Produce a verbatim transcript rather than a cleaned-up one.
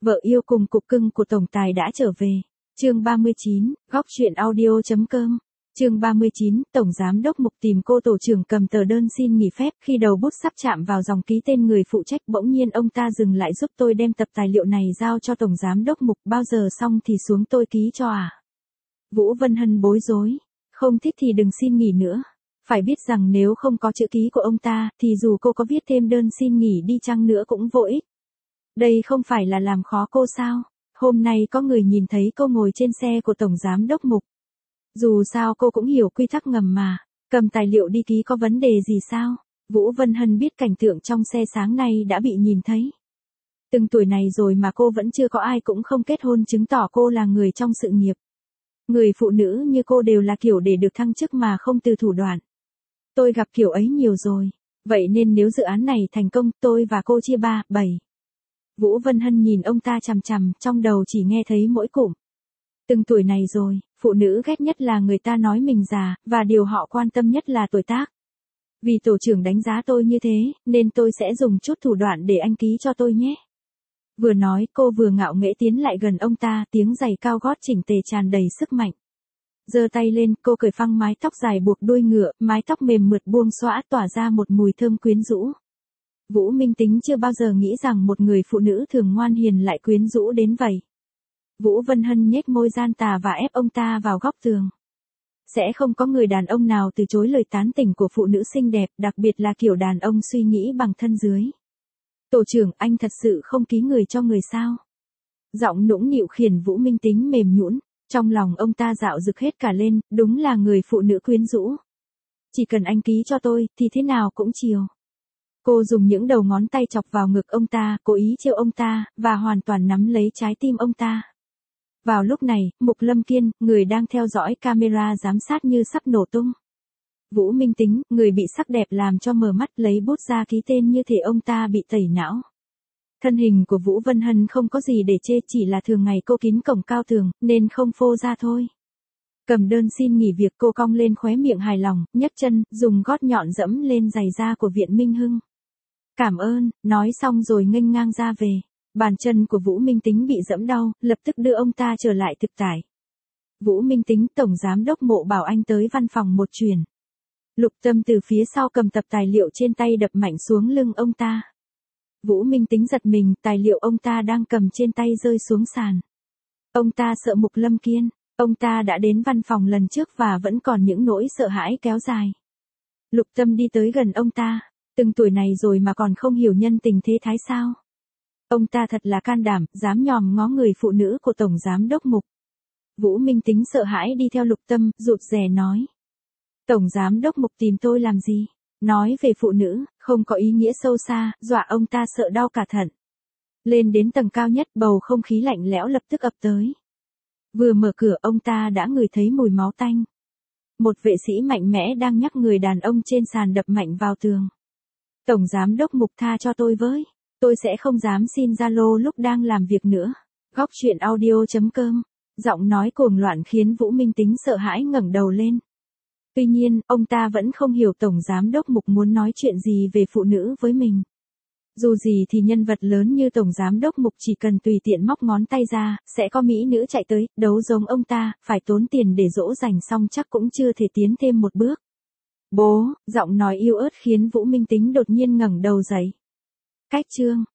Vợ yêu cùng cục cưng của tổng tài đã trở về. Chương ba mươi chín, góc truyện audio chấm com. Chương ba mươi chín, tổng giám đốc Mục tìm cô tổ trưởng cầm tờ đơn xin nghỉ phép, khi đầu bút sắp chạm vào dòng ký tên người phụ trách, bỗng nhiên ông ta dừng lại giúp tôi đem tập tài liệu này giao cho tổng giám đốc Mục, bao giờ xong thì xuống tôi ký cho à? Vũ Vân Hân bối rối, không thích thì đừng xin nghỉ nữa. Phải biết rằng nếu không có chữ ký của ông ta, thì dù cô có viết thêm đơn xin nghỉ đi chăng nữa cũng vô ích. Đây không phải là làm khó cô sao? Hôm nay có người nhìn thấy cô ngồi trên xe của tổng giám đốc Mục. Dù sao cô cũng hiểu quy tắc ngầm mà, cầm tài liệu đi ký có vấn đề gì sao? Vũ Vân Hân biết cảnh tượng trong xe sáng nay đã bị nhìn thấy. Từng tuổi này rồi mà cô vẫn chưa có ai cũng không kết hôn, chứng tỏ cô là người trong sự nghiệp. Người phụ nữ như cô đều là kiểu để được thăng chức mà không từ thủ đoạn. Tôi gặp kiểu ấy nhiều rồi, vậy nên nếu dự án này thành công tôi và cô chia ba, bảy. Vũ Vân Hân nhìn ông ta chằm chằm, trong đầu chỉ nghe thấy mỗi cụm. Từng tuổi này rồi, phụ nữ ghét nhất là người ta nói mình già, và điều họ quan tâm nhất là tuổi tác. Vì tổ trưởng đánh giá tôi như thế, nên tôi sẽ dùng chút thủ đoạn để anh ký cho tôi nhé. Vừa nói cô vừa ngạo nghễ tiến lại gần ông ta, tiếng giày cao gót chỉnh tề tràn đầy sức mạnh. Giơ tay lên, cô cởi phăng mái tóc dài buộc đuôi ngựa, mái tóc mềm mượt buông xõa tỏa ra một mùi thơm quyến rũ. Vũ Minh Tính chưa bao giờ nghĩ rằng một người phụ nữ thường ngoan hiền lại quyến rũ đến vậy. Vũ Vân Hân nhếch môi gian tà và ép ông ta vào góc tường. Sẽ không có người đàn ông nào từ chối lời tán tỉnh của phụ nữ xinh đẹp, đặc biệt là kiểu đàn ông suy nghĩ bằng thân dưới. Tổ trưởng, anh thật sự không ký người cho người sao? Giọng nũng nịu khiển Vũ Minh Tính mềm nhũn, trong lòng ông ta dạo rực hết cả lên, đúng là người phụ nữ quyến rũ. Chỉ cần anh ký cho tôi, thì thế nào cũng chiều. Cô dùng những đầu ngón tay chọc vào ngực ông ta, cố ý trêu ông ta, và hoàn toàn nắm lấy trái tim ông ta. Vào lúc này, Mục Lâm Kiên, người đang theo dõi camera giám sát như sắp nổ tung. Vũ Minh Tính, người bị sắc đẹp làm cho mờ mắt, lấy bút ra ký tên như thể ông ta bị tẩy não. Thân hình của Vũ Vân Hân không có gì để chê, chỉ là thường ngày cô kín cổng cao tường, nên không phô ra thôi. Cầm đơn xin nghỉ việc, cô cong lên khóe miệng hài lòng, nhấc chân, dùng gót nhọn dẫm lên giày da của Viện Minh Hưng. Cảm ơn, nói xong rồi nghênh ngang ra về. Bàn chân của Vũ Minh Tính bị dẫm đau, lập tức đưa ông ta trở lại thực tại. Vũ Minh Tính, tổng giám đốc Mộ bảo anh tới văn phòng một chuyến. Lục Tâm từ phía sau cầm tập tài liệu trên tay đập mạnh xuống lưng ông ta. Vũ Minh Tính giật mình, tài liệu ông ta đang cầm trên tay rơi xuống sàn. Ông ta sợ Mục Lâm Kiên, ông ta đã đến văn phòng lần trước và vẫn còn những nỗi sợ hãi kéo dài. Lục Tâm đi tới gần ông ta, từng tuổi này rồi mà còn không hiểu nhân tình thế thái sao? Ông ta thật là can đảm, dám nhòm ngó người phụ nữ của tổng giám đốc Mục. Vũ Minh Tính sợ hãi đi theo Lục Tâm, rụt rè nói. Tổng giám đốc Mục tìm tôi làm gì? Nói về phụ nữ, không có ý nghĩa sâu xa, dọa ông ta sợ đau cả thận. Lên đến tầng cao nhất, bầu không khí lạnh lẽo lập tức ập tới. Vừa mở cửa ông ta đã ngửi thấy mùi máu tanh. Một vệ sĩ mạnh mẽ đang nhắc người đàn ông trên sàn đập mạnh vào tường. Tổng giám đốc Mục tha cho tôi với. Tôi sẽ không dám xin Zalo lúc đang làm việc nữa. Góc truyện audio chấm com. Giọng nói cuồng loạn khiến Vũ Minh Tính sợ hãi ngẩng đầu lên. Tuy nhiên, ông ta vẫn không hiểu tổng giám đốc Mục muốn nói chuyện gì về phụ nữ với mình. Dù gì thì nhân vật lớn như tổng giám đốc Mục chỉ cần tùy tiện móc ngón tay ra, sẽ có mỹ nữ chạy tới, đấu giống ông ta, phải tốn tiền để dỗ dành xong chắc cũng chưa thể tiến thêm một bước. Bố, giọng nói yếu ớt khiến Vũ Minh Tính đột nhiên ngẩng đầu dậy. Cách chương.